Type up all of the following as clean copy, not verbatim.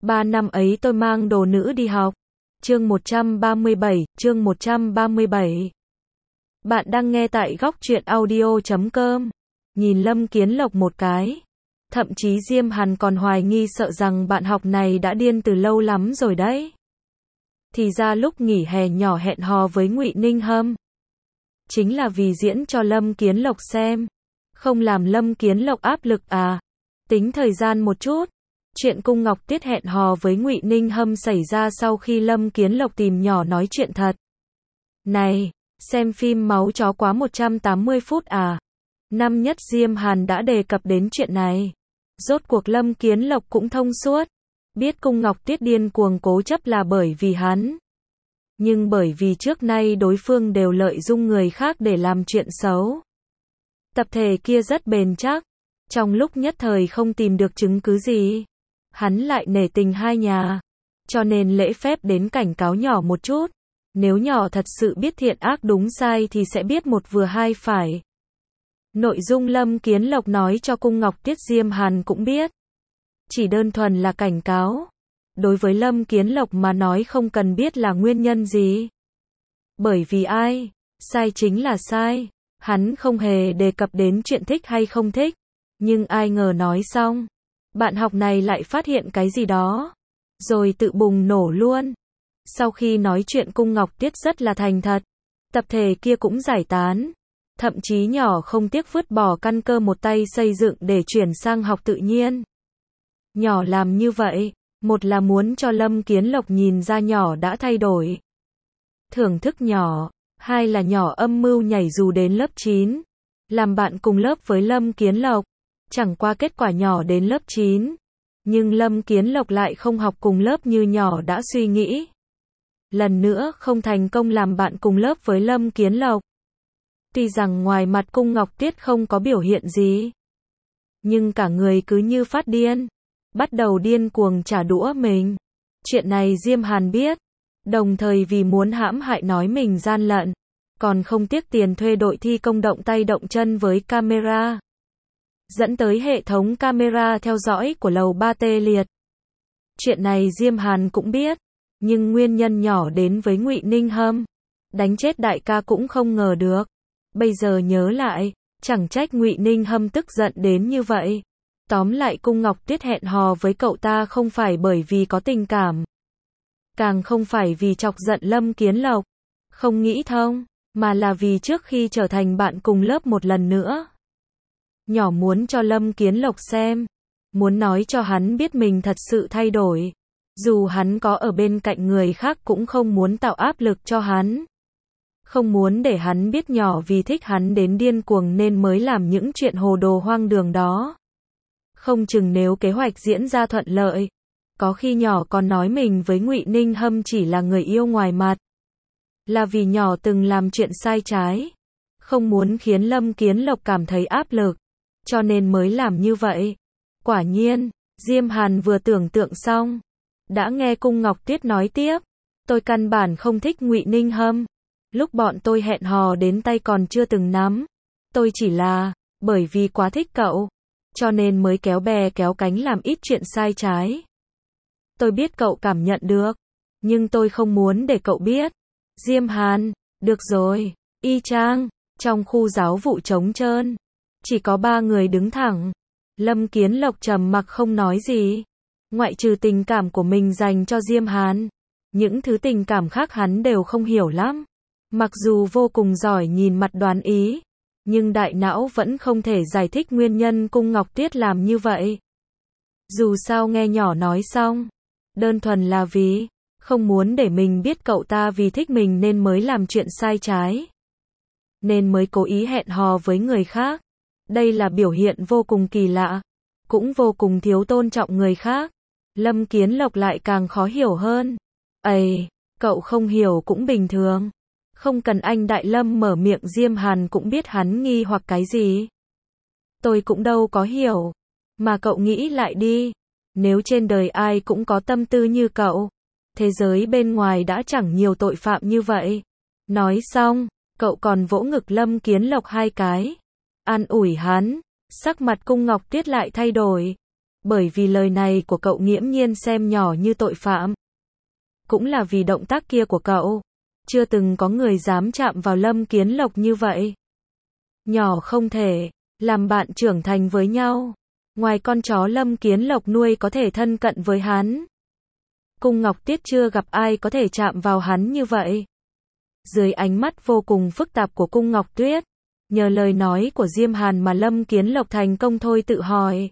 3 năm ấy tôi mang đồ nữ đi học. Chương 137. Bạn đang nghe tại góc truyện audio.com. Nhìn Lâm Kiến Lộc một cái. Thậm chí Diêm Hàn còn hoài nghi sợ rằng bạn học này đã điên từ lâu lắm rồi đấy. Thì ra lúc nghỉ hè nhỏ hẹn hò với Ngụy Ninh Hâm. Chính là vì diễn cho Lâm Kiến Lộc xem. Không làm Lâm Kiến Lộc áp lực à. Tính thời gian một chút. Chuyện Cung Ngọc Tiết hẹn hò với Ngụy Ninh Hâm xảy ra sau khi Lâm Kiến Lộc tìm nhỏ nói chuyện thật. Này, xem phim máu chó quá 180 phút à? Năm nhất Diêm Hàn đã đề cập đến chuyện này. Rốt cuộc Lâm Kiến Lộc cũng thông suốt. Biết Cung Ngọc Tiết điên cuồng cố chấp là bởi vì hắn. Nhưng bởi vì trước nay đối phương đều lợi dụng người khác để làm chuyện xấu. Tập thể kia rất bền chắc. Trong lúc nhất thời không tìm được chứng cứ gì. Hắn lại nể tình hai nhà. Cho nên lễ phép đến cảnh cáo nhỏ một chút. Nếu nhỏ thật sự biết thiện ác đúng sai thì sẽ biết một vừa hai phải. Nội dung Lâm Kiến Lộc nói cho Cung Ngọc Tiết Diêm Hàn cũng biết. Chỉ đơn thuần là cảnh cáo. Đối với Lâm Kiến Lộc mà nói không cần biết là nguyên nhân gì. Bởi vì ai? Sai chính là sai. Hắn không hề đề cập đến chuyện thích hay không thích. Nhưng ai ngờ nói xong. Bạn học này lại phát hiện cái gì đó. Rồi tự bùng nổ luôn. Sau khi nói chuyện Cung Ngọc Tiết rất là thành thật. Tập thể kia cũng giải tán. Thậm chí nhỏ không tiếc vứt bỏ căn cơ một tay xây dựng để chuyển sang học tự nhiên. Nhỏ làm như vậy. Một là muốn cho Lâm Kiến Lộc nhìn ra nhỏ đã thay đổi. Thưởng thức nhỏ. Hai là nhỏ âm mưu nhảy dù đến lớp 9. Làm bạn cùng lớp với Lâm Kiến Lộc. Chẳng qua kết quả nhỏ đến lớp 9. Nhưng Lâm Kiến Lộc lại không học cùng lớp như nhỏ đã suy nghĩ. Lần nữa không thành công làm bạn cùng lớp với Lâm Kiến Lộc. Tuy rằng ngoài mặt Cung Ngọc Tiết không có biểu hiện gì. Nhưng cả người cứ như phát điên. Bắt đầu điên cuồng trả đũa mình. Chuyện này Diêm Hàn biết. Đồng thời vì muốn hãm hại nói mình gian lận. Còn không tiếc tiền thuê đội thi công động tay động chân với camera. Dẫn tới hệ thống camera theo dõi của lầu 3 tê liệt. Chuyện này Diêm Hàn cũng biết. Nhưng nguyên nhân nhỏ đến với Ngụy Ninh Hâm. Đánh chết đại ca cũng không ngờ được. Bây giờ nhớ lại. Chẳng trách Ngụy Ninh Hâm tức giận đến như vậy. Tóm lại Cung Ngọc Tiết hẹn hò với cậu ta không phải bởi vì có tình cảm. Càng không phải vì chọc giận Lâm Kiến Lộc. Không nghĩ thông. Mà là vì trước khi trở thành bạn cùng lớp một lần nữa. Nhỏ muốn cho Lâm Kiến Lộc xem. Muốn nói cho hắn biết mình thật sự thay đổi. Dù hắn có ở bên cạnh người khác cũng không muốn tạo áp lực cho hắn. Không muốn để hắn biết nhỏ vì thích hắn đến điên cuồng nên mới làm những chuyện hồ đồ hoang đường đó. Không chừng nếu kế hoạch diễn ra thuận lợi. Có khi nhỏ còn nói mình với Ngụy Ninh Hâm chỉ là người yêu ngoài mặt. Là vì nhỏ từng làm chuyện sai trái. Không muốn khiến Lâm Kiến Lộc cảm thấy áp lực. Cho nên mới làm như vậy. Quả nhiên, Diêm Hàn vừa tưởng tượng xong. Đã nghe Cung Ngọc Tiết nói tiếp. Tôi căn bản không thích Ngụy Ninh Hâm. Lúc bọn tôi hẹn hò đến tay còn chưa từng nắm. Tôi chỉ là, bởi vì quá thích cậu. Cho nên mới kéo bè kéo cánh làm ít chuyện sai trái. Tôi biết cậu cảm nhận được. Nhưng tôi không muốn để cậu biết. Diêm Hàn, được rồi, y chang. Trong khu giáo vụ trống trơn. Chỉ có 3 người đứng thẳng. Lâm Kiến Lộc trầm mặc không nói gì. Ngoại trừ tình cảm của mình dành cho Diêm Hàn. Những thứ tình cảm khác hắn đều không hiểu lắm. Mặc dù vô cùng giỏi nhìn mặt đoán ý. Nhưng đại não vẫn không thể giải thích nguyên nhân Cung Ngọc Tiết làm như vậy. Dù sao nghe nhỏ nói xong. Đơn thuần là vì không muốn để mình biết cậu ta vì thích mình nên mới làm chuyện sai trái. Nên mới cố ý hẹn hò với người khác. Đây là biểu hiện vô cùng kỳ lạ. Cũng vô cùng thiếu tôn trọng người khác. Lâm Kiến Lộc lại càng khó hiểu hơn. Ây, cậu không hiểu cũng bình thường. Không cần anh Đại Lâm mở miệng Diêm Hàn cũng biết hắn nghi hoặc cái gì. Tôi cũng đâu có hiểu. Mà cậu nghĩ lại đi. Nếu trên đời ai cũng có tâm tư như cậu. Thế giới bên ngoài đã chẳng nhiều tội phạm như vậy. Nói xong, cậu còn vỗ ngực Lâm Kiến Lộc 2 cái. An ủi hắn. Sắc mặt Cung Ngọc Tiết lại thay đổi. Bởi vì lời này của cậu nghiễm nhiên xem nhỏ như tội phạm. Cũng là vì động tác kia của cậu. Chưa từng có người dám chạm vào Lâm Kiến Lộc như vậy. Nhỏ không thể làm bạn trưởng thành với nhau. Ngoài con chó Lâm Kiến Lộc nuôi có thể thân cận với hắn. Cung Ngọc Tuyết chưa gặp ai có thể chạm vào hắn như vậy. Dưới ánh mắt vô cùng phức tạp của Cung Ngọc Tuyết, nhờ lời nói của Diêm Hàn mà Lâm Kiến Lộc thành công thôi tự hỏi.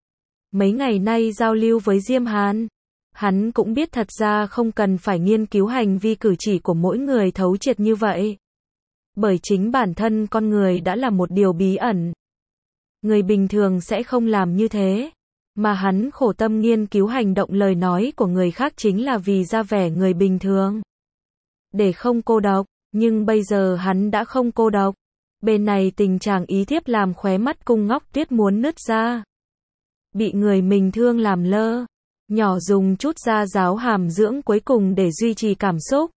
Mấy ngày nay giao lưu với Diêm Hàn, hắn cũng biết thật ra không cần phải nghiên cứu hành vi cử chỉ của mỗi người thấu triệt như vậy. Bởi chính bản thân con người đã là một điều bí ẩn. Người bình thường sẽ không làm như thế. Mà hắn khổ tâm nghiên cứu hành động lời nói của người khác chính là vì ra vẻ người bình thường. Để không cô độc, nhưng bây giờ hắn đã không cô độc. Bên này tình trạng ý thiếp làm khóe mắt Cung Ngọc Tuyết muốn nứt ra. Bị người mình thương làm lơ. Nhỏ dùng chút da giáo hàm dưỡng cuối cùng để duy trì cảm xúc.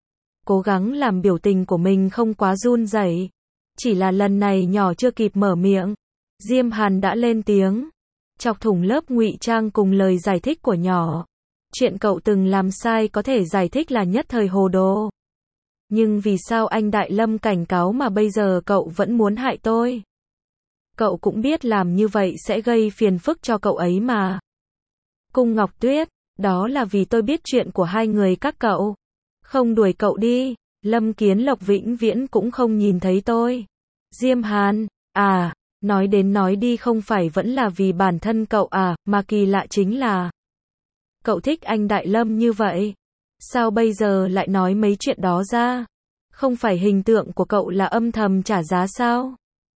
Cố gắng làm biểu tình của mình không quá run rẩy. Chỉ là lần này nhỏ chưa kịp mở miệng. Diêm Hàn đã lên tiếng. Chọc thủng lớp ngụy trang cùng lời giải thích của nhỏ. Chuyện cậu từng làm sai có thể giải thích là nhất thời hồ đồ. Nhưng vì sao anh Đại Lâm cảnh cáo mà bây giờ cậu vẫn muốn hại tôi? Cậu cũng biết làm như vậy sẽ gây phiền phức cho cậu ấy mà. Cung Ngọc Tuyết, đó là vì tôi biết chuyện của hai người các cậu. Không đuổi cậu đi, Lâm Kiến Lộc vĩnh viễn cũng không nhìn thấy tôi. Diêm Hàn, nói đến nói đi không phải vẫn là vì bản thân cậu mà kỳ lạ chính là cậu thích anh Đại Lâm như vậy. Sao bây giờ lại nói mấy chuyện đó ra? Không phải hình tượng của cậu là âm thầm trả giá sao?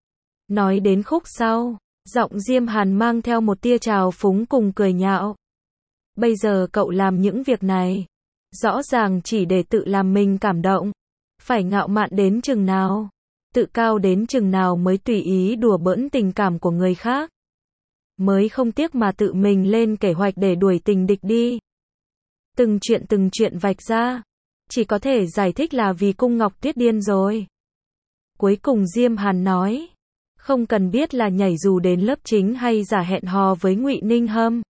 Nói đến khúc sau, giọng Diêm Hàn mang theo một tia trào phúng cùng cười nhạo. Bây giờ cậu làm những việc này, rõ ràng chỉ để tự làm mình cảm động. Phải ngạo mạn đến chừng nào? Tự cao đến chừng nào mới tùy ý đùa bỡn tình cảm của người khác? Mới không tiếc mà tự mình lên kế hoạch để đuổi tình địch đi. Từng chuyện vạch ra, chỉ có thể giải thích là vì Cung Ngọc Tuyết điên rồi. Cuối cùng Diêm Hàn nói, không cần biết là nhảy dù đến lớp chính hay giả hẹn hò với Ngụy Ninh Hâm.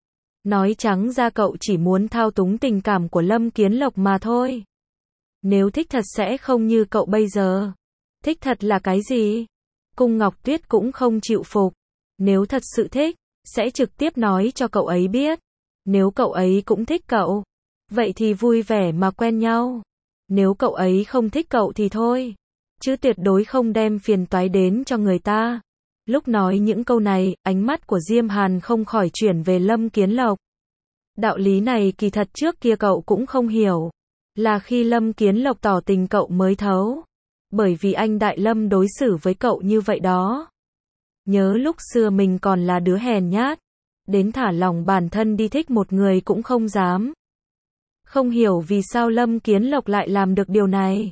Nói trắng ra cậu chỉ muốn thao túng tình cảm của Lâm Kiến Lộc mà thôi. Nếu thích thật sẽ không như cậu bây giờ. Thích thật là cái gì? Cung Ngọc Tuyết cũng không chịu phục. Nếu thật sự thích, sẽ trực tiếp nói cho cậu ấy biết. Nếu cậu ấy cũng thích cậu, vậy thì vui vẻ mà quen nhau. Nếu cậu ấy không thích cậu thì thôi. Chứ tuyệt đối không đem phiền toái đến cho người ta. Lúc nói những câu này, ánh mắt của Diêm Hàn không khỏi chuyển về Lâm Kiến Lộc. Đạo lý này kỳ thật trước kia cậu cũng không hiểu. Là khi Lâm Kiến Lộc tỏ tình cậu mới thấu. Bởi vì anh Đại Lâm đối xử với cậu như vậy đó. Nhớ lúc xưa mình còn là đứa hèn nhát. Đến thả lòng bản thân đi thích một người cũng không dám. Không hiểu vì sao Lâm Kiến Lộc lại làm được điều này.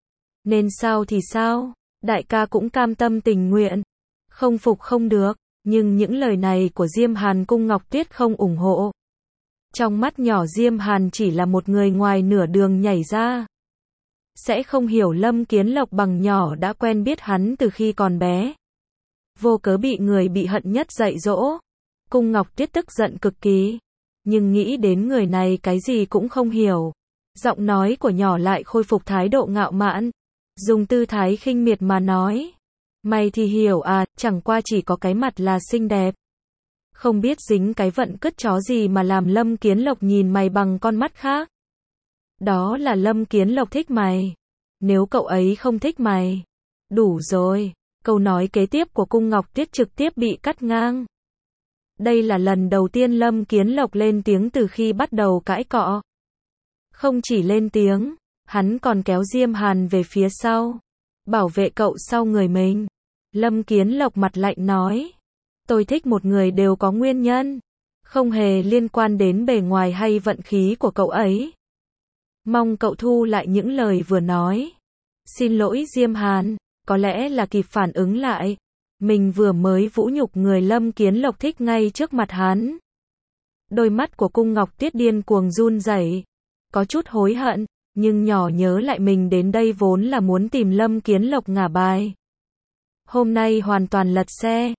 Nên sao thì sao, đại ca cũng cam tâm tình nguyện. Không phục không được, nhưng những lời này của Diêm Hàn Cung Ngọc Tuyết không ủng hộ. Trong mắt nhỏ Diêm Hàn chỉ là một người ngoài nửa đường nhảy ra. Sẽ không hiểu Lâm Kiến Lộc bằng nhỏ đã quen biết hắn từ khi còn bé. Vô cớ bị người bị hận nhất dạy dỗ. Cung Ngọc Tuyết tức giận cực kỳ. Nhưng nghĩ đến người này cái gì cũng không hiểu. Giọng nói của nhỏ lại khôi phục thái độ ngạo mạn. Dùng tư thái khinh miệt mà nói. Mày thì hiểu chẳng qua chỉ có cái mặt là xinh đẹp. Không biết dính cái vận cứt chó gì mà làm Lâm Kiến Lộc nhìn mày bằng con mắt khác. Đó là Lâm Kiến Lộc thích mày. Nếu cậu ấy không thích mày. Đủ rồi. Câu nói kế tiếp của Cung Ngọc Tuyết trực tiếp bị cắt ngang. Đây là lần đầu tiên Lâm Kiến Lộc lên tiếng từ khi bắt đầu cãi cọ. Không chỉ lên tiếng, hắn còn kéo Diêm Hàn về phía sau. Bảo vệ cậu sau người mình. Lâm Kiến Lộc mặt lạnh nói. Tôi thích một người đều có nguyên nhân. Không hề liên quan đến bề ngoài hay vận khí của cậu ấy. Mong cậu thu lại những lời vừa nói. Xin lỗi Diêm Hàn, có lẽ là kịp phản ứng lại. Mình vừa mới vũ nhục người Lâm Kiến Lộc thích ngay trước mặt hắn. Đôi mắt của Cung Ngọc Tuyết điên cuồng run rẩy. Có chút hối hận, nhưng nhỏ nhớ lại mình đến đây vốn là muốn tìm Lâm Kiến Lộc ngả bài. Hôm nay hoàn toàn lật xe.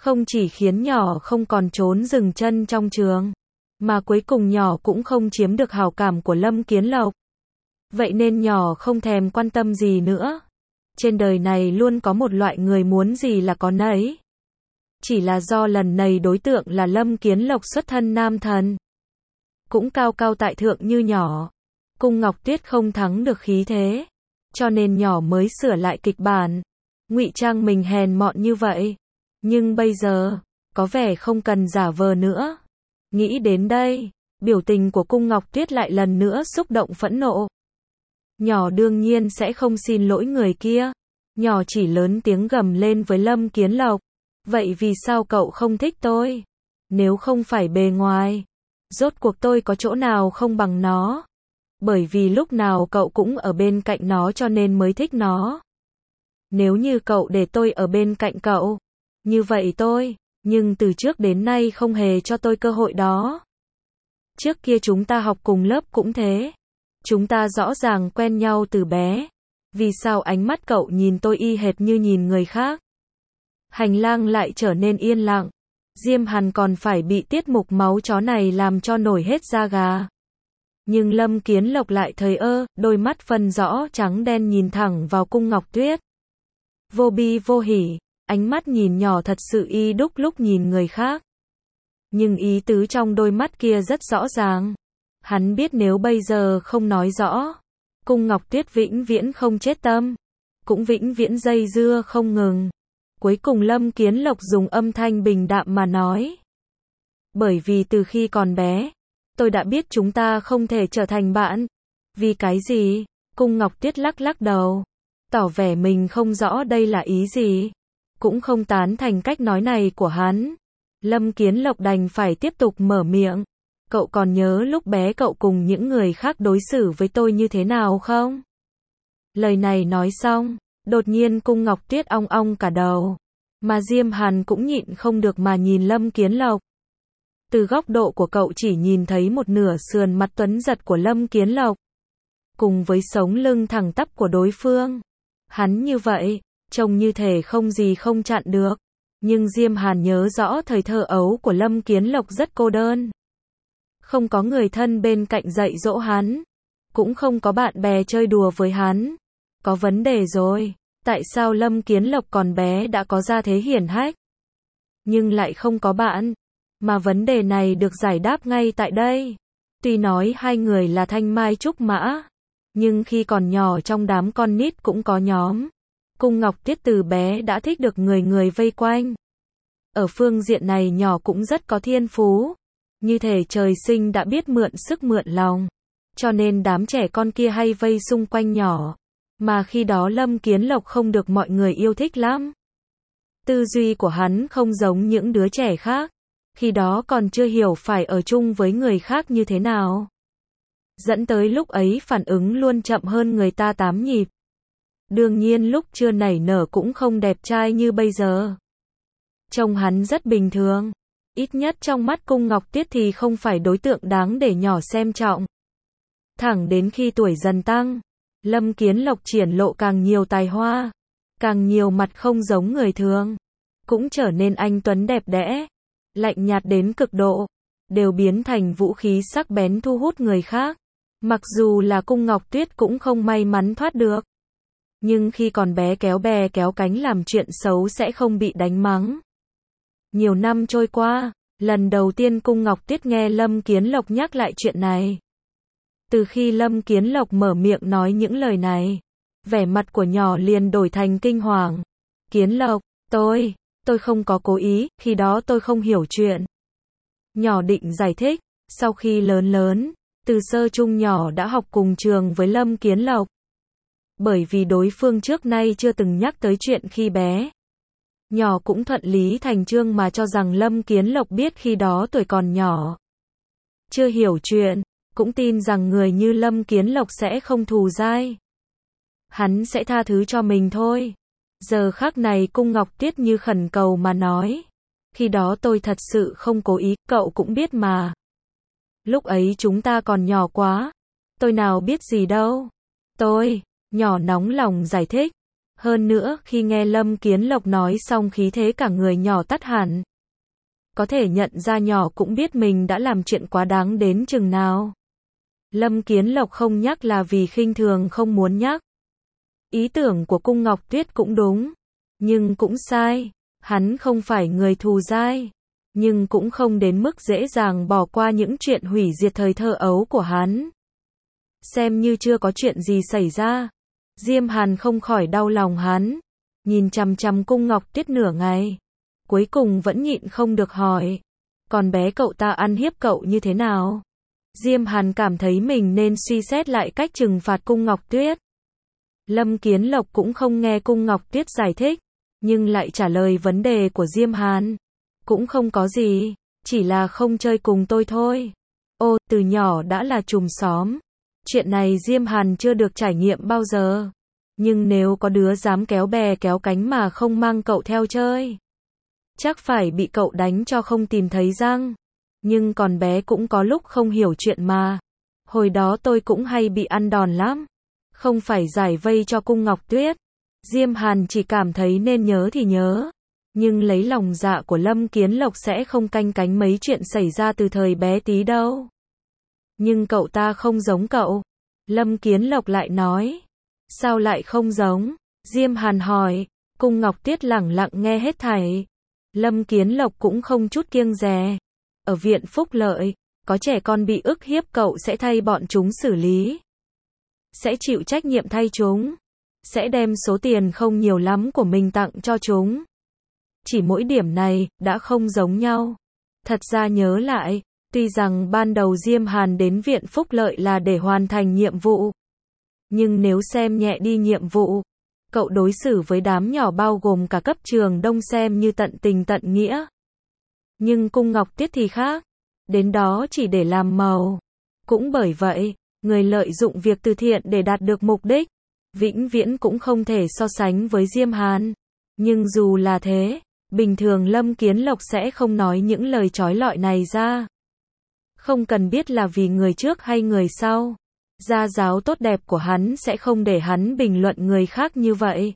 Không chỉ khiến nhỏ không còn trốn dừng chân trong trường, mà cuối cùng nhỏ cũng không chiếm được hảo cảm của Lâm Kiến Lộc. Vậy nên nhỏ không thèm quan tâm gì nữa. Trên đời này luôn có một loại người muốn gì là có nấy. Chỉ là do lần này đối tượng là Lâm Kiến Lộc xuất thân nam thần, cũng cao cao tại thượng như nhỏ. Cung Ngọc Tuyết không thắng được khí thế, cho nên nhỏ mới sửa lại kịch bản, ngụy trang mình hèn mọn như vậy. Nhưng bây giờ, có vẻ không cần giả vờ nữa. Nghĩ đến đây, biểu tình của Cung Ngọc Tuyết lại lần nữa xúc động phẫn nộ. Nhỏ đương nhiên sẽ không xin lỗi người kia. Nhỏ chỉ lớn tiếng gầm lên với Lâm Kiến Lộc. Vậy vì sao cậu không thích tôi? Nếu không phải bề ngoài, rốt cuộc tôi có chỗ nào không bằng nó? Bởi vì lúc nào cậu cũng ở bên cạnh nó cho nên mới thích nó. Nếu như cậu để tôi ở bên cạnh cậu, như vậy nhưng từ trước đến nay không hề cho tôi cơ hội đó. Trước kia chúng ta học cùng lớp cũng thế. Chúng ta rõ ràng quen nhau từ bé. Vì sao ánh mắt cậu nhìn tôi y hệt như nhìn người khác? Hành lang lại trở nên yên lặng. Diêm Hàn còn phải bị tiết mục máu chó này làm cho nổi hết da gà. Nhưng Lâm Kiến Lộc lại thờ ơ, đôi mắt phân rõ trắng đen nhìn thẳng vào Cung Ngọc Tuyết. Vô bi vô hỉ, ánh mắt nhìn nhỏ thật sự y đúc lúc nhìn người khác. Nhưng ý tứ trong đôi mắt kia rất rõ ràng. Hắn biết nếu bây giờ không nói rõ, Cung Ngọc Tuyết vĩnh viễn không chết tâm, cũng vĩnh viễn dây dưa không ngừng. Cuối cùng Lâm Kiến Lộc dùng âm thanh bình đạm mà nói. Bởi vì từ khi còn bé, tôi đã biết chúng ta không thể trở thành bạn. Vì cái gì? Cung Ngọc Tuyết lắc lắc đầu, tỏ vẻ mình không rõ đây là ý gì, cũng không tán thành cách nói này của hắn. Lâm Kiến Lộc đành phải tiếp tục mở miệng. Cậu còn nhớ lúc bé cậu cùng những người khác đối xử với tôi như thế nào không? Lời này nói xong, đột nhiên Cung Ngọc Tuyết ong ong cả đầu. Mà Diêm Hàn cũng nhịn không được mà nhìn Lâm Kiến Lộc. Từ góc độ của cậu chỉ nhìn thấy một nửa sườn mặt tuấn giật của Lâm Kiến Lộc, cùng với sống lưng thẳng tắp của đối phương. Hắn như vậy, trông như thể không gì không chặn được. Nhưng Diêm Hàn nhớ rõ thời thơ ấu của Lâm Kiến Lộc rất cô đơn. Không có người thân bên cạnh dạy dỗ hắn, cũng không có bạn bè chơi đùa với hắn. Có vấn đề rồi, tại sao Lâm Kiến Lộc còn bé đã có gia thế hiển hách, nhưng lại không có bạn? Mà vấn đề này được giải đáp ngay tại đây. Tuy nói hai người là thanh mai trúc mã, nhưng khi còn nhỏ trong đám con nít cũng có nhóm. Cung Ngọc Tuyết từ bé đã thích được người người vây quanh. Ở phương diện này nhỏ cũng rất có thiên phú. Như thể trời sinh đã biết mượn sức mượn lòng. Cho nên đám trẻ con kia hay vây xung quanh nhỏ. Mà khi đó Lâm Kiến Lộc không được mọi người yêu thích lắm. Tư duy của hắn không giống những đứa trẻ khác. Khi đó còn chưa hiểu phải ở chung với người khác như thế nào. Dẫn tới lúc ấy phản ứng luôn chậm hơn người ta 8 nhịp. Đương nhiên lúc chưa nảy nở cũng không đẹp trai như bây giờ. Trông hắn rất bình thường. Ít nhất trong mắt Cung Ngọc Tuyết thì không phải đối tượng đáng để nhỏ xem trọng. Thẳng đến khi tuổi dần tăng, Lâm Kiến Lộc triển lộ càng nhiều tài hoa, càng nhiều mặt không giống người thường, cũng trở nên anh tuấn đẹp đẽ, lạnh nhạt đến cực độ, đều biến thành vũ khí sắc bén thu hút người khác. Mặc dù là Cung Ngọc Tuyết cũng không may mắn thoát được. Nhưng khi còn bé kéo bè kéo cánh làm chuyện xấu sẽ không bị đánh mắng. Nhiều năm trôi qua, lần đầu tiên Cung Ngọc Tuyết nghe Lâm Kiến Lộc nhắc lại chuyện này. Từ khi Lâm Kiến Lộc mở miệng nói những lời này, vẻ mặt của nhỏ liền đổi thành kinh hoàng. Kiến Lộc, tôi không có cố ý, khi đó tôi không hiểu chuyện. Nhỏ định giải thích, sau khi lớn, từ sơ trung nhỏ đã học cùng trường với Lâm Kiến Lộc. Bởi vì đối phương trước nay chưa từng nhắc tới chuyện khi bé. Nhỏ cũng thuận lý thành chương mà cho rằng Lâm Kiến Lộc biết khi đó tuổi còn nhỏ, chưa hiểu chuyện, cũng tin rằng người như Lâm Kiến Lộc sẽ không thù dai. Hắn sẽ tha thứ cho mình thôi. Giờ khắc này Cung Ngọc Tuyết như khẩn cầu mà nói. Khi đó tôi thật sự không cố ý, cậu cũng biết mà. Lúc ấy chúng ta còn nhỏ quá. Tôi nào biết gì đâu. Nhỏ nóng lòng giải thích. Hơn nữa, khi nghe Lâm Kiến Lộc nói xong khí thế cả người nhỏ tắt hẳn. Có thể nhận ra nhỏ cũng biết mình đã làm chuyện quá đáng đến chừng nào. Lâm Kiến Lộc không nhắc là vì khinh thường không muốn nhắc. Ý tưởng của Cung Ngọc Tuyết cũng đúng, nhưng cũng sai. Hắn không phải người thù dai, nhưng cũng không đến mức dễ dàng bỏ qua những chuyện hủy diệt thời thơ ấu của hắn. Xem như chưa có chuyện gì xảy ra. Diêm Hàn không khỏi đau lòng hắn, nhìn chằm chằm Cung Ngọc Tuyết nửa ngày, cuối cùng vẫn nhịn không được hỏi, còn bé cậu ta ăn hiếp cậu như thế nào? Diêm Hàn cảm thấy mình nên suy xét lại cách trừng phạt Cung Ngọc Tuyết. Lâm Kiến Lộc cũng không nghe Cung Ngọc Tuyết giải thích, nhưng lại trả lời vấn đề của Diêm Hàn. Cũng không có gì, chỉ là không chơi cùng tôi thôi. Ô, từ nhỏ đã là chùm xóm. Chuyện này Diêm Hàn chưa được trải nghiệm bao giờ. Nhưng nếu có đứa dám kéo bè kéo cánh mà không mang cậu theo chơi, chắc phải bị cậu đánh cho không tìm thấy răng. Nhưng còn bé cũng có lúc không hiểu chuyện mà. Hồi đó tôi cũng hay bị ăn đòn lắm. Không phải giải vây cho Cung Ngọc Tuyết. Diêm Hàn chỉ cảm thấy nên nhớ thì nhớ. Nhưng lấy lòng dạ của Lâm Kiến Lộc sẽ không canh cánh mấy chuyện xảy ra từ thời bé tí đâu. Nhưng cậu ta không giống cậu. Lâm Kiến Lộc lại nói. Sao lại không giống? Diêm Hàn hỏi. Cung Ngọc Tuyết lẳng lặng nghe hết thảy. Lâm Kiến Lộc cũng không chút kiêng dè. Ở viện Phúc Lợi, có trẻ con bị ức hiếp cậu sẽ thay bọn chúng xử lý. Sẽ chịu trách nhiệm thay chúng. Sẽ đem số tiền không nhiều lắm của mình tặng cho chúng. Chỉ mỗi điểm này, đã không giống nhau. Thật ra nhớ lại, tuy rằng ban đầu Diêm Hàn đến viện Phúc Lợi là để hoàn thành nhiệm vụ. Nhưng nếu xem nhẹ đi nhiệm vụ, cậu đối xử với đám nhỏ bao gồm cả cấp trường Đông xem như tận tình tận nghĩa. Nhưng Cung Ngọc Tuyết thì khác. Đến đó chỉ để làm màu. Cũng bởi vậy, người lợi dụng việc từ thiện để đạt được mục đích, vĩnh viễn cũng không thể so sánh với Diêm Hàn. Nhưng dù là thế, bình thường Lâm Kiến Lộc sẽ không nói những lời chói lọi này ra. Không cần biết là vì người trước hay người sau. Gia giáo tốt đẹp của hắn sẽ không để hắn bình luận người khác như vậy.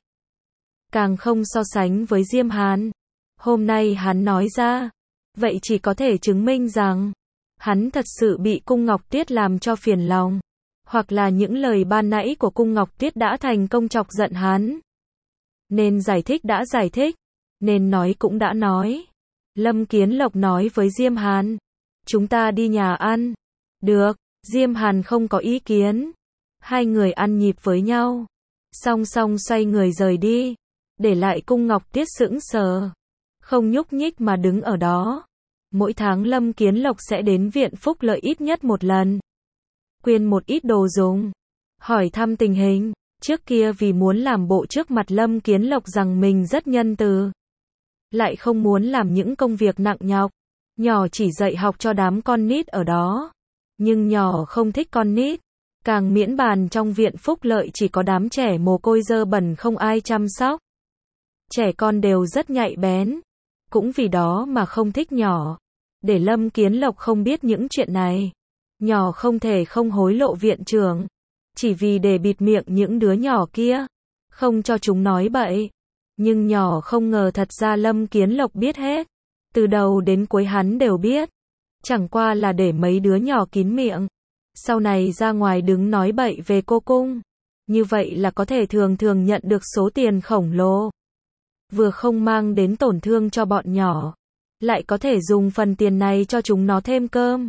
Càng không so sánh với Diêm Hàn. Hôm nay hắn nói ra, vậy chỉ có thể chứng minh rằng hắn thật sự bị Cung Ngọc Tuyết làm cho phiền lòng. Hoặc là những lời ban nãy của Cung Ngọc Tuyết đã thành công chọc giận hắn. Nên giải thích đã giải thích. Nên nói cũng đã nói. Lâm Kiến Lộc nói với Diêm Hàn. Chúng ta đi nhà ăn. Được, Diêm Hàn không có ý kiến. Hai người ăn nhịp với nhau. Song song xoay người rời đi. Để lại Cung Ngọc Tuyết sững sờ. Không nhúc nhích mà đứng ở đó. Mỗi tháng Lâm Kiến Lộc sẽ đến viện Phúc Lợi ít nhất một lần. Quyên một ít đồ dùng. Hỏi thăm tình hình. Trước kia vì muốn làm bộ trước mặt Lâm Kiến Lộc rằng mình rất nhân từ. Lại không muốn làm những công việc nặng nhọc. Nhỏ chỉ dạy học cho đám con nít ở đó. Nhưng nhỏ không thích con nít. Càng miễn bàn trong viện Phúc Lợi chỉ có đám trẻ mồ côi dơ bẩn không ai chăm sóc. Trẻ con đều rất nhạy bén. Cũng vì đó mà không thích nhỏ. Để Lâm Kiến Lộc không biết những chuyện này. Nhỏ không thể không hối lộ viện trưởng. Chỉ vì để bịt miệng những đứa nhỏ kia. Không cho chúng nói bậy. Nhưng nhỏ không ngờ thật ra Lâm Kiến Lộc biết hết. Từ đầu đến cuối hắn đều biết. Chẳng qua là để mấy đứa nhỏ kín miệng. Sau này ra ngoài đứng nói bậy về cô Cung. Như vậy là có thể thường thường nhận được số tiền khổng lồ. Vừa không mang đến tổn thương cho bọn nhỏ. Lại có thể dùng phần tiền này cho chúng nó thêm cơm.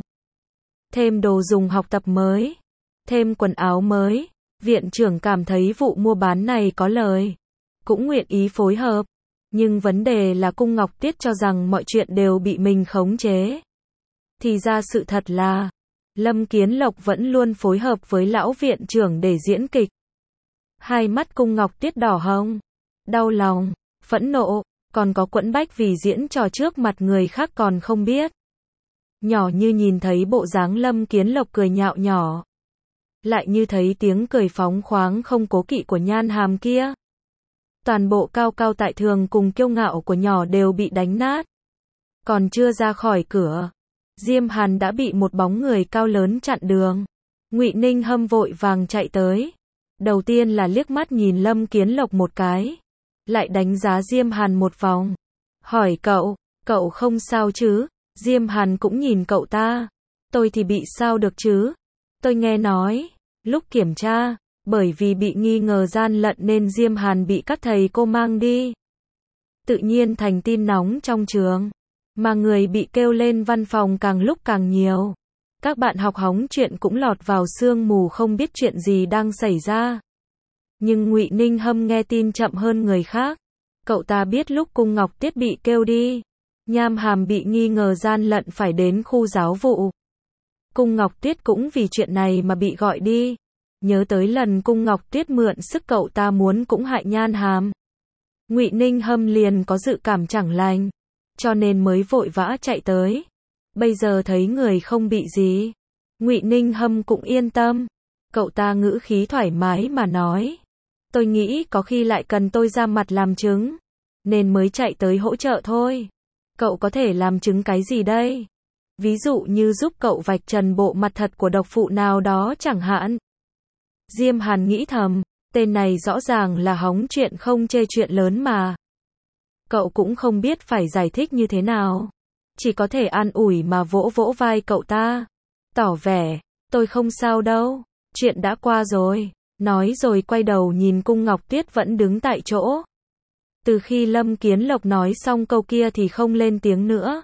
Thêm đồ dùng học tập mới. Thêm quần áo mới. Viện trưởng cảm thấy vụ mua bán này có lời. Cũng nguyện ý phối hợp. Nhưng vấn đề là Cung Ngọc Tuyết cho rằng mọi chuyện đều bị mình khống chế. Thì ra sự thật là Lâm Kiến Lộc vẫn luôn phối hợp với lão viện trưởng để diễn kịch. Hai mắt Cung Ngọc Tuyết đỏ hồng. Đau lòng, phẫn nộ, còn có quẫn bách vì diễn trò trước mặt người khác còn không biết. Nhỏ như nhìn thấy bộ dáng Lâm Kiến Lộc cười nhạo nhỏ. Lại như thấy tiếng cười phóng khoáng không cố kỵ của Nhan Hàm kia. Toàn bộ cao cao tại thường cùng kiêu ngạo của nhỏ đều bị đánh nát. Còn chưa ra khỏi cửa, Diêm Hàn đã bị một bóng người cao lớn chặn đường. Ngụy Ninh Hâm vội vàng chạy tới. Đầu tiên là liếc mắt nhìn Lâm Kiến Lộc một cái, lại đánh giá Diêm Hàn một vòng. Hỏi cậu không sao chứ? Diêm Hàn cũng nhìn cậu ta. Tôi thì bị sao được chứ? Tôi nghe nói, lúc kiểm tra, bởi vì bị nghi ngờ gian lận nên Diêm Hàn bị các thầy cô mang đi. Tự nhiên thành tin nóng trong trường, mà người bị kêu lên văn phòng càng lúc càng nhiều. Các bạn học hóng chuyện cũng lọt vào sương mù không biết chuyện gì đang xảy ra. Nhưng Ngụy Ninh Hâm nghe tin chậm hơn người khác. Cậu ta biết lúc Cung Ngọc Tiết bị kêu đi, Nham Hàm bị nghi ngờ gian lận phải đến khu giáo vụ. Cung Ngọc Tiết cũng vì chuyện này mà bị gọi đi. Nhớ tới lần Cung Ngọc Tiết mượn sức cậu ta muốn cũng hại Nhan Hàm. Ngụy Ninh Hâm liền có dự cảm chẳng lành, cho nên mới vội vã chạy tới. Bây giờ thấy người không bị gì, Ngụy Ninh Hâm cũng yên tâm. Cậu ta ngữ khí thoải mái mà nói, tôi nghĩ có khi lại cần tôi ra mặt làm chứng, nên mới chạy tới hỗ trợ thôi. Cậu có thể làm chứng cái gì đây? Ví dụ như giúp cậu vạch trần bộ mặt thật của độc phụ nào đó chẳng hạn. Diêm Hàn nghĩ thầm, tên này rõ ràng là hóng chuyện không chê chuyện lớn mà. Cậu cũng không biết phải giải thích như thế nào, chỉ có thể an ủi mà vỗ vỗ vai cậu ta, tỏ vẻ, tôi không sao đâu, chuyện đã qua rồi. Nói rồi quay đầu nhìn Cung Ngọc Tiết vẫn đứng tại chỗ. Từ khi Lâm Kiến Lộc nói xong câu kia thì không lên tiếng nữa.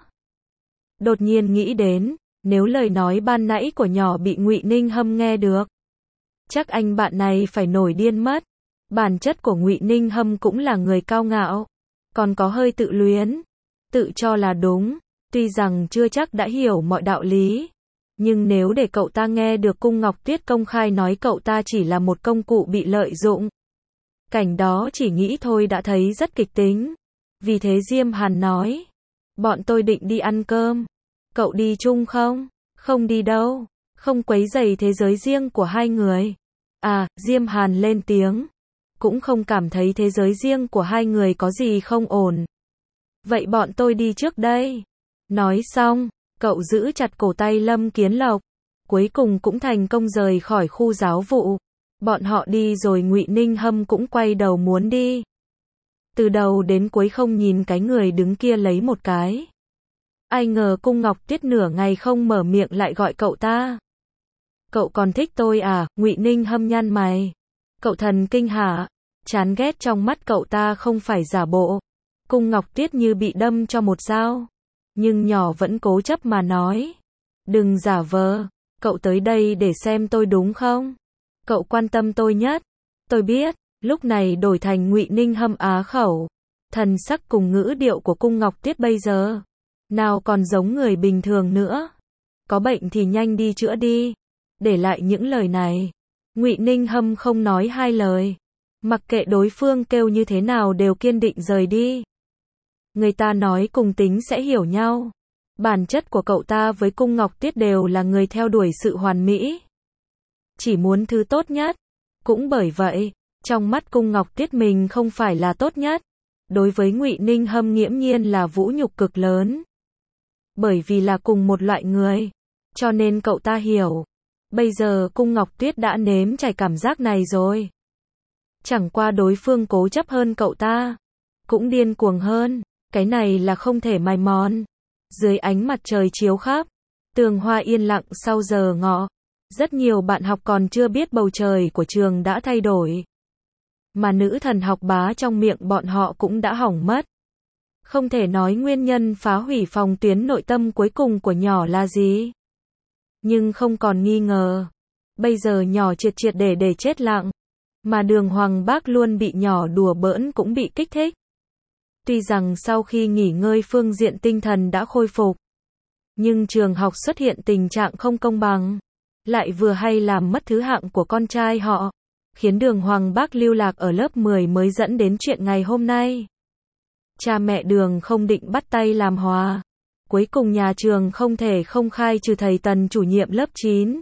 Đột nhiên nghĩ đến, nếu lời nói ban nãy của nhỏ bị Ngụy Ninh Hâm nghe được, chắc anh bạn này phải nổi điên mất. Bản chất của Ngụy Ninh Hâm cũng là người cao ngạo, còn có hơi tự luyến, tự cho là đúng, tuy rằng chưa chắc đã hiểu mọi đạo lý. Nhưng nếu để cậu ta nghe được Cung Ngọc Tiết công khai nói cậu ta chỉ là một công cụ bị lợi dụng, cảnh đó chỉ nghĩ thôi đã thấy rất kịch tính. Vì thế Diêm Hàn nói, bọn tôi định đi ăn cơm, cậu đi chung không? Không đi đâu, không quấy rầy thế giới riêng của hai người. À, Diêm Hàn lên tiếng, cũng không cảm thấy thế giới riêng của hai người có gì không ổn. Vậy bọn tôi đi trước đây. Nói xong, cậu giữ chặt cổ tay Lâm Kiến Lộc, cuối cùng cũng thành công rời khỏi khu giáo vụ. Bọn họ đi rồi Ngụy Ninh Hâm cũng quay đầu muốn đi. Từ đầu đến cuối không nhìn cái người đứng kia lấy một cái. Ai ngờ Cung Ngọc Tiết nửa ngày không mở miệng lại gọi cậu ta. Cậu còn thích tôi à? Ngụy Ninh Hâm nhăn mày. Cậu thần kinh hả? Chán ghét trong mắt cậu ta không phải giả bộ. Cung Ngọc Tiết như bị đâm cho một dao. Nhưng nhỏ vẫn cố chấp mà nói. Đừng giả vờ, cậu tới đây để xem tôi đúng không? Cậu quan tâm tôi nhất. Tôi biết, lúc này đổi thành Ngụy Ninh Hâm á khẩu. Thần sắc cùng ngữ điệu của Cung Ngọc Tiết bây giờ, nào còn giống người bình thường nữa. Có bệnh thì nhanh đi chữa đi. Để lại những lời này, Ngụy Ninh Hâm không nói hai lời. Mặc kệ đối phương kêu như thế nào đều kiên định rời đi. Người ta nói cùng tính sẽ hiểu nhau. Bản chất của cậu ta với Cung Ngọc Tiết đều là người theo đuổi sự hoàn mỹ, chỉ muốn thứ tốt nhất. Cũng bởi vậy, trong mắt Cung Ngọc Tiết mình không phải là tốt nhất. Đối với Ngụy Ninh Hâm nghiễm nhiên là vũ nhục cực lớn. Bởi vì là cùng một loại người, cho nên cậu ta hiểu. Bây giờ Cung Ngọc Tiết đã nếm trải cảm giác này rồi. Chẳng qua đối phương cố chấp hơn cậu ta, cũng điên cuồng hơn. Cái này là không thể mài mòn. Dưới ánh mặt trời chiếu khắp, tường hoa yên lặng sau giờ ngọ. Rất nhiều bạn học còn chưa biết bầu trời của trường đã thay đổi. Mà nữ thần học bá trong miệng bọn họ cũng đã hỏng mất. Không thể nói nguyên nhân phá hủy phòng tuyến nội tâm cuối cùng của nhỏ là gì. Nhưng không còn nghi ngờ. Bây giờ nhỏ triệt triệt để chết lặng. Mà Đường Hoàng Bác luôn bị nhỏ đùa bỡn cũng bị kích thích. Tuy rằng sau khi nghỉ ngơi phương diện tinh thần đã khôi phục, nhưng trường học xuất hiện tình trạng không công bằng. Lại vừa hay làm mất thứ hạng của con trai họ, khiến Đường Hoàng Bác lưu lạc ở lớp 10 mới dẫn đến chuyện ngày hôm nay. Cha mẹ Đường không định bắt tay làm hòa. Cuối cùng nhà trường không thể không khai trừ thầy Tần chủ nhiệm lớp 9.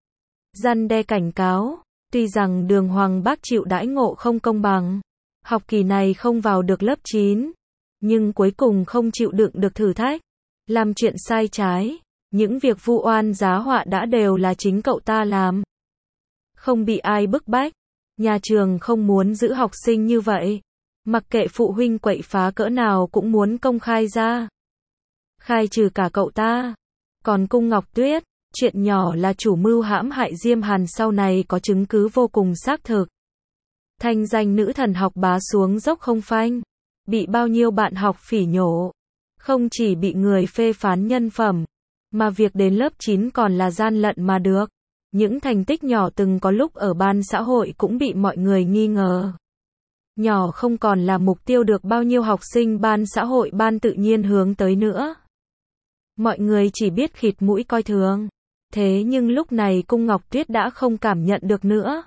Răn đe cảnh cáo, tuy rằng Đường Hoàng Bác chịu đãi ngộ không công bằng, học kỳ này không vào được lớp 9, nhưng cuối cùng không chịu đựng được thử thách, làm chuyện sai trái. Những việc vu oan giá họa đã đều là chính cậu ta làm. Không bị ai bức bách, Nhà trường không muốn giữ học sinh như vậy. Mặc kệ phụ huynh quậy phá cỡ nào cũng muốn công khai ra. Khai trừ cả cậu ta. Còn Cung Ngọc Tuyết, chuyện nhỏ là chủ mưu hãm hại Diêm Hàn sau này có chứng cứ vô cùng xác thực. Thanh danh nữ thần học bá xuống dốc không phanh. Bị bao nhiêu bạn học phỉ nhổ. Không chỉ bị người phê phán nhân phẩm, mà việc đến lớp 9 còn là gian lận mà được. Những thành tích nhỏ từng có lúc ở ban xã hội cũng bị mọi người nghi ngờ. Nhỏ không còn là mục tiêu được bao nhiêu học sinh ban xã hội ban tự nhiên hướng tới nữa. Mọi người chỉ biết khịt mũi coi thường. Thế nhưng lúc này Cung Ngọc Tuyết đã không cảm nhận được nữa.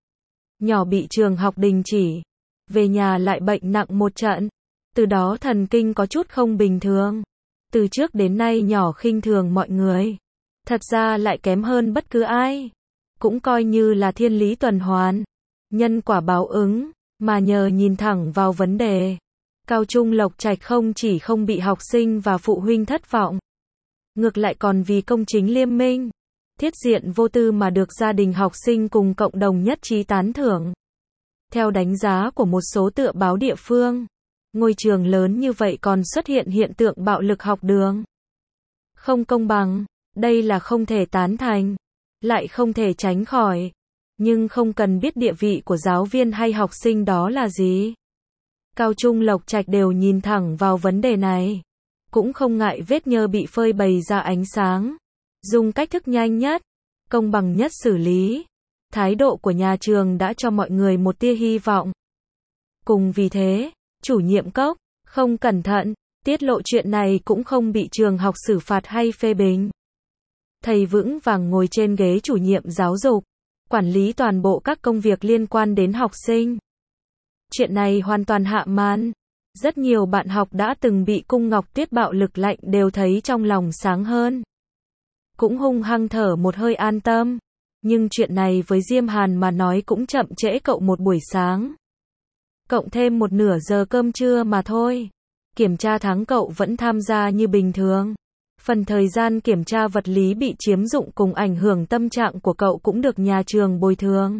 Nhỏ bị trường học đình chỉ. Về nhà lại bệnh nặng một trận. Từ đó thần kinh có chút không bình thường. Từ trước đến nay nhỏ khinh thường mọi người. Thật ra lại kém hơn bất cứ ai. Cũng coi như là thiên lý tuần hoàn. Nhân quả báo ứng. Mà nhờ nhìn thẳng vào vấn đề. Cao trung Lộc Trạch không chỉ không bị học sinh và phụ huynh thất vọng. Ngược lại còn vì công chính liêm minh. Thiết diện vô tư mà được gia đình học sinh cùng cộng đồng nhất trí tán thưởng. Theo đánh giá của một số tựa báo địa phương, ngôi trường lớn như vậy còn xuất hiện hiện tượng bạo lực học đường. Không công bằng, đây là không thể tán thành, lại không thể tránh khỏi. Nhưng không cần biết địa vị của giáo viên hay học sinh đó là gì. Cao trung Lộc Trạch đều nhìn thẳng vào vấn đề này. Cũng không ngại vết nhơ bị phơi bày ra ánh sáng. Dùng cách thức nhanh nhất, công bằng nhất xử lý. Thái độ của nhà trường đã cho mọi người một tia hy vọng. Cùng vì thế, chủ nhiệm Cốc, không cẩn thận, tiết lộ chuyện này cũng không bị trường học xử phạt hay phê bình. Thầy vững vàng ngồi trên ghế chủ nhiệm giáo dục, quản lý toàn bộ các công việc liên quan đến học sinh. Chuyện này hoàn toàn hạ màn. Rất nhiều bạn học đã từng bị Cung Ngọc Tuyết bạo lực lạnh đều thấy trong lòng sáng hơn. Cũng hung hăng thở một hơi an tâm. Nhưng chuyện này với Diêm Hàn mà nói cũng chậm trễ cậu một buổi sáng. Cộng thêm một nửa giờ cơm trưa mà thôi. Kiểm tra tháng cậu vẫn tham gia như bình thường. Phần thời gian kiểm tra vật lý bị chiếm dụng cùng ảnh hưởng tâm trạng của cậu cũng được nhà trường bồi thường.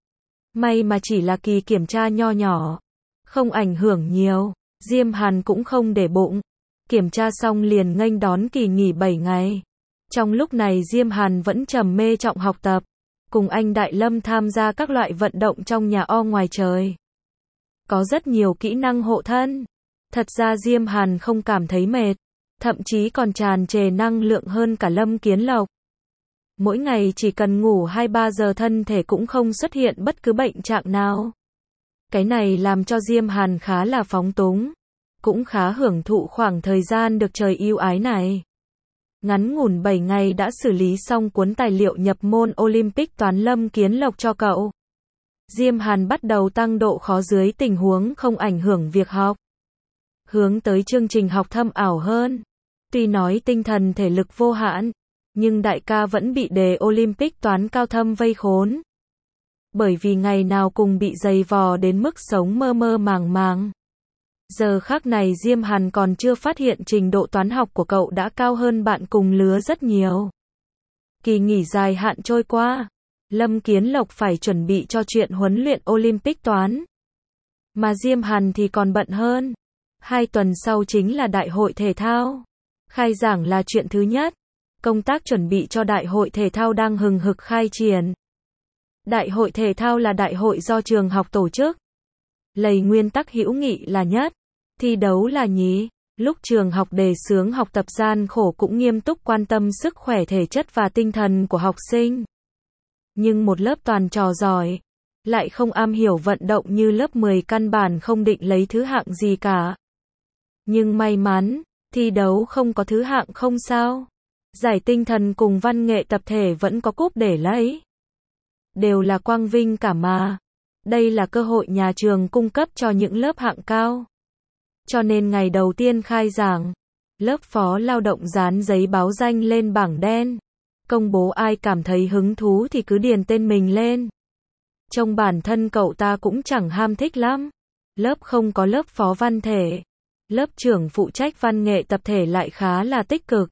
May mà chỉ là kỳ kiểm tra nho nhỏ. Không ảnh hưởng nhiều. Diêm Hàn cũng không để bụng. Kiểm tra xong liền nghênh đón kỳ nghỉ 7 ngày. Trong lúc này Diêm Hàn vẫn trầm mê trọng học tập. Cùng anh Đại Lâm tham gia các loại vận động trong nhà o ngoài trời. Có rất nhiều kỹ năng hộ thân. Thật ra Diêm Hàn không cảm thấy mệt. Thậm chí còn tràn trề năng lượng hơn cả Lâm Kiến Lộc. Mỗi ngày chỉ cần ngủ 2-3 giờ thân thể cũng không xuất hiện bất cứ bệnh trạng nào. Cái này làm cho Diêm Hàn khá là phóng túng. Cũng khá hưởng thụ khoảng thời gian được trời ưu ái này. Ngắn ngủn 7 ngày đã xử lý xong cuốn tài liệu nhập môn Olympic toán Lâm Kiến Lộc cho cậu. Diêm Hàn bắt đầu tăng độ khó dưới tình huống không ảnh hưởng việc học. Hướng tới chương trình học thâm ảo hơn. Tuy nói tinh thần thể lực vô hạn, nhưng đại ca vẫn bị đề Olympic toán cao thâm vây khốn. Bởi vì ngày nào cùng bị dày vò đến mức sống mơ mơ màng màng. Giờ khắc này Diêm Hàn còn chưa phát hiện trình độ toán học của cậu đã cao hơn bạn cùng lứa rất nhiều. Kỳ nghỉ dài hạn trôi qua, Lâm Kiến Lộc phải chuẩn bị cho chuyện huấn luyện Olympic toán. Mà Diêm Hàn thì còn bận hơn. 2 tuần sau chính là đại hội thể thao. Khai giảng là chuyện thứ nhất. Công tác chuẩn bị cho đại hội thể thao đang hừng hực khai triển. Đại hội thể thao là đại hội do trường học tổ chức. Lấy nguyên tắc hữu nghị là nhất, thi đấu là nhì. Lúc trường học đề xướng học tập gian khổ cũng nghiêm túc quan tâm sức khỏe thể chất và tinh thần của học sinh. Nhưng một lớp toàn trò giỏi, lại không am hiểu vận động như lớp 10 căn bản không định lấy thứ hạng gì cả. Nhưng may mắn, thi đấu không có thứ hạng không sao. Giải tinh thần cùng văn nghệ tập thể vẫn có cúp để lấy. Đều là quang vinh cả mà. Đây là cơ hội nhà trường cung cấp cho những lớp hạng cao. Cho nên ngày đầu tiên khai giảng, lớp phó lao động dán giấy báo danh lên bảng đen. Công bố ai cảm thấy hứng thú thì cứ điền tên mình lên. Trong bản thân cậu ta cũng chẳng ham thích lắm. Lớp không có lớp phó văn thể. Lớp trưởng phụ trách văn nghệ tập thể lại khá là tích cực.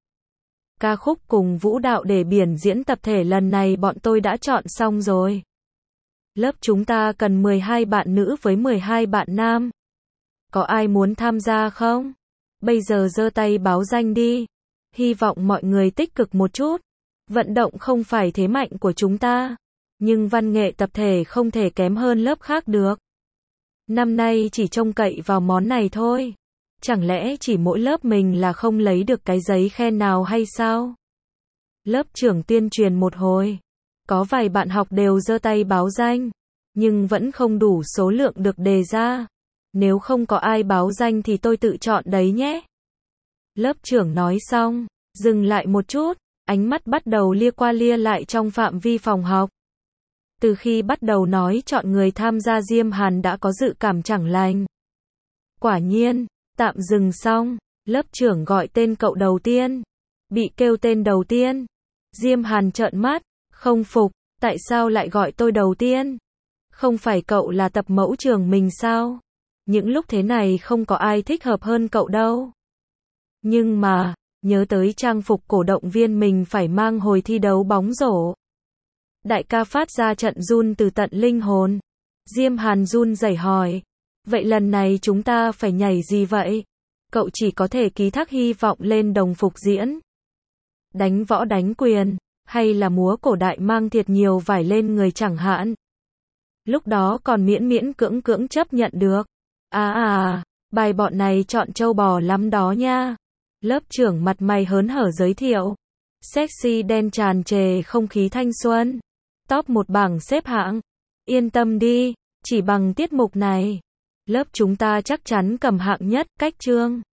Ca khúc cùng vũ đạo để biển diễn tập thể lần này bọn tôi đã chọn xong rồi. Lớp chúng ta cần 12 bạn nữ với 12 bạn nam. Có ai muốn tham gia không? Bây giờ giơ tay báo danh đi. Hy vọng mọi người tích cực một chút. Vận động không phải thế mạnh của chúng ta, nhưng văn nghệ tập thể không thể kém hơn lớp khác được. Năm nay chỉ trông cậy vào món này thôi. Chẳng lẽ chỉ mỗi lớp mình là không lấy được cái giấy khen nào hay sao? Lớp trưởng tuyên truyền một hồi. Có vài bạn học đều giơ tay báo danh, nhưng vẫn không đủ số lượng được đề ra. Nếu không có ai báo danh thì tôi tự chọn đấy nhé. Lớp trưởng nói xong, dừng lại một chút, ánh mắt bắt đầu lia qua lia lại trong phạm vi phòng học. Từ khi bắt đầu nói chọn người tham gia, Diêm Hàn đã có dự cảm chẳng lành. Quả nhiên, tạm dừng xong, lớp trưởng gọi tên cậu đầu tiên. Bị kêu tên đầu tiên, Diêm Hàn trợn mắt, không phục, tại sao lại gọi tôi đầu tiên? Không phải cậu là tập mẫu trường mình sao? Những lúc thế này không có ai thích hợp hơn cậu đâu. Nhưng mà, nhớ tới trang phục cổ động viên mình phải mang hồi thi đấu bóng rổ. Đại ca phát ra trận run từ tận linh hồn. Diêm Hàn run rẩy hỏi, vậy lần này chúng ta phải nhảy gì vậy? Cậu chỉ có thể ký thác hy vọng lên đồng phục diễn. Đánh võ đánh quyền, hay là múa cổ đại mang thiệt nhiều vải lên người chẳng hạn. Lúc đó còn miễn miễn cưỡng cưỡng chấp nhận được. Bài bọn này chọn trâu bò lắm đó nha. Lớp trưởng mặt mày hớn hở giới thiệu. Sexy đen tràn trề không khí thanh xuân. Top 1 bảng xếp hạng. Yên tâm đi, chỉ bằng tiết mục này, lớp chúng ta chắc chắn cầm hạng nhất. Cách chương